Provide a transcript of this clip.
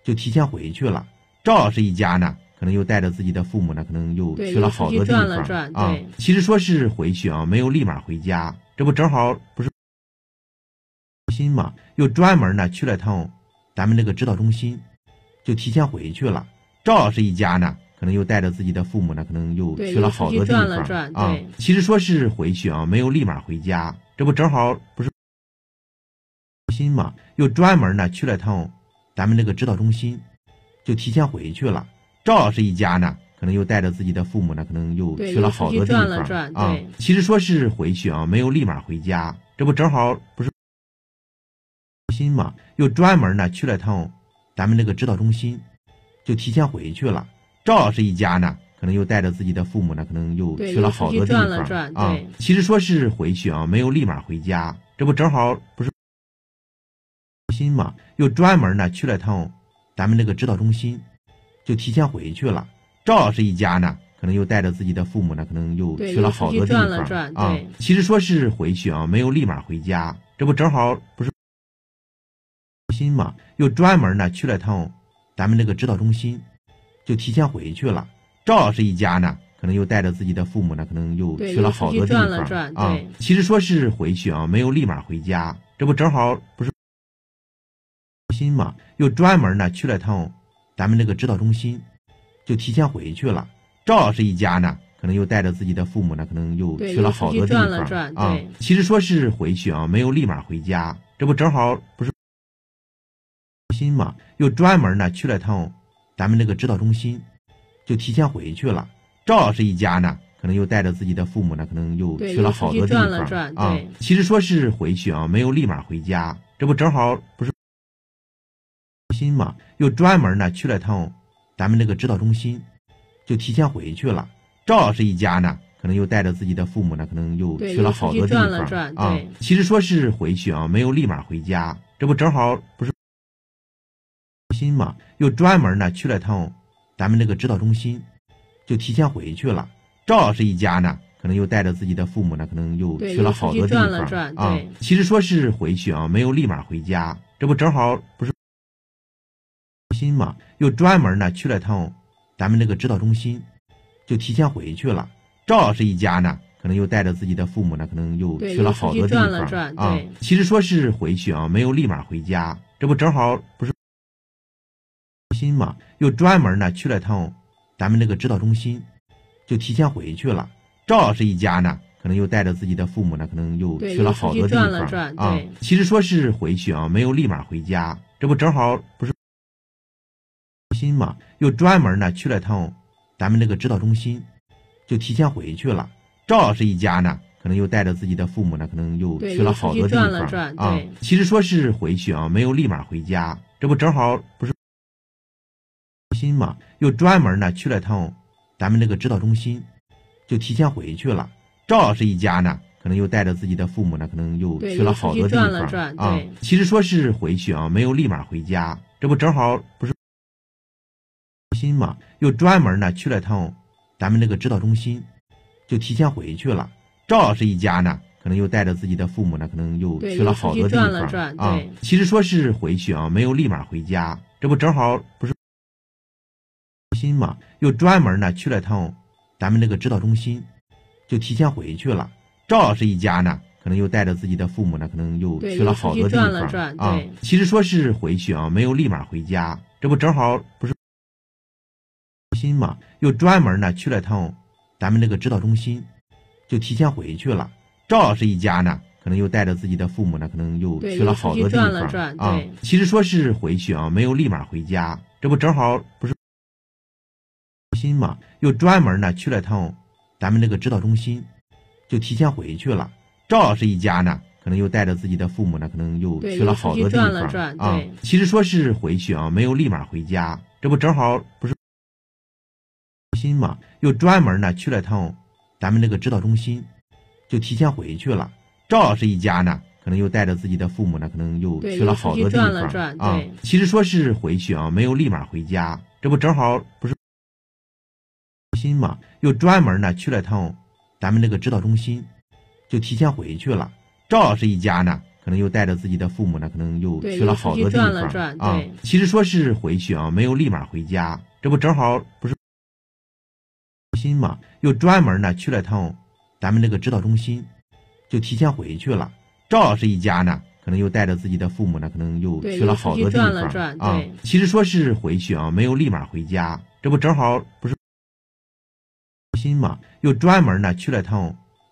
就提前回去了。赵老师一家呢，可能又带着自己的父母呢，可能又去了好多地方啊。其实说是回去啊，没有立马回家，这不正好不是心嘛，又专门呢去了趟咱们这个指导中心，就提前回去了。赵老师一家呢，可能又带着自己的父母呢，可能又去了好多地方啊。其实说是回去啊，没有立马回家，这不正好不是心嘛，又专门呢去了趟咱们这个指导中心，就提前回去了。赵老师一家呢，可能又带着自己的父母呢，可能又去了好多地方啊。其实说是回去啊，没有立马回家，这不正好不是心嘛，又专门呢去了趟咱们这个指导中心，就提前回去了。赵老师一家呢，可能又带着自己的父母呢，可能又去了好多地方啊。其实说是回去啊，没有立马回家，这不正好不是心嘛，又专门呢去了趟咱们这个指导中心，就提前回去了。赵老师一家呢，可能又带着自己的父母呢，可能又去了好多地方啊。其实说是回去啊，没有立马回家，这不正好不是心嘛，又专门呢去了趟咱们这个指导中心，就提前回去了。赵老师一家呢，可能又带着自己的父母呢，可能又去了好多地方啊。其实说是回去啊，没有立马回家，这不正好不是心嘛，又专门呢去了趟咱们这个指导中心，就提前回去了。赵老师一家呢，可能又带着自己的父母呢，可能又去了好多地方啊。其实说是回去啊，没有立马回家，这不正好不是心嘛，又专门呢去了趟咱们这个指导中心，就提前回去了。赵老师一家呢，可能又带着自己的父母呢，可能又去了好多地方啊。其实说是回去啊，没有立马回家，这不正好不是心嘛，又专门呢去了趟咱们这个指导中心，就提前回去了。赵老师一家呢，可能又带着自己的父母呢，可能又去了好多地方啊。其实说是回去啊，没有立马回家，这不正好不是心嘛，又专门呢去了趟咱们这个指导中心，就提前回去了。赵老师一家呢，可能又带着自己的父母呢，可能又去了好多地方啊。其实说是回去啊，没有立马回家，这不正好不是心嘛，又专门呢去了趟咱们这个指导中心，就提前回去了。赵老师一家呢，可能又带着自己的父母呢，可能又去了好多地方啊。其实说是回去啊，没有立马回家，这不正好不是心嘛，又专门呢去了趟咱们这个指导中心，就提前回去了。赵老师一家呢，可能又带着自己的父母呢，可能又去了好多地方啊。其实说是回去啊，没有立马回家，这不正好不是心嘛，又专门呢去了趟咱们这个指导中心，就提前回去了。赵老师一家呢，可能又带着自己的父母呢，可能又去了好多地方啊。其实说是回去啊，没有立马回家，这不正好不是心嘛，又专门呢去了趟咱们这个指导中心，就提前回去了。赵老师一家呢，可能又带着自己的父母呢，可能又去了好多地方啊。其实说是回去啊，没有立马回家，这不正好不是心嘛，又专门呢去了趟咱们这个指导中心，就提前回去了。赵老师一家呢，可能又带着自己的父母呢，可能又去了好多地方啊。其实说是回去啊，没有立马回家，这不正好不是心嘛，又专门呢去了趟咱们这个指导中心，就提前回去了。赵老师一家呢，可能又带着自己的父母呢，可能又去了好多地方啊。其实说是回去啊，没有立马回家，这不正好不是心嘛，又专门呢去了趟咱们这个指导中心，就提前回去了。赵老师一家呢，可能又带着自己的父母呢，可能又去了好多地方啊。其实说是回去啊，没有立马回家，这不正好不是心嘛，又专门呢去了趟咱们这个指导中心，就提前回去了。赵老师一家呢，可能又带着自己的父母呢，可能又去了好多地方啊。其实说是回去啊，没有立马回家，这不正好不是心嘛，又专门呢去了趟咱们这个指导中心，就提前回去了。赵老师一家呢，可能又带着自己的父母呢，可能又去了好多地方啊。其实说是回去啊，没有立马回家，这不正好不是心嘛，又专门呢去了趟咱们这个指导中心，就提前回去了。赵老师一家呢， 可能又带着自己的父母呢，可能又去了好多地方啊。 其实说是回去啊，没有立马回家，这不正好不是心嘛，又专门呢去了趟咱们这个指导中心，就提前回去了。赵老师一家呢，可能又带着自己的父母呢，可能又去了好多地方啊。其实说是回去啊，没有立马回家，这不正好不是心嘛，又专门呢去了趟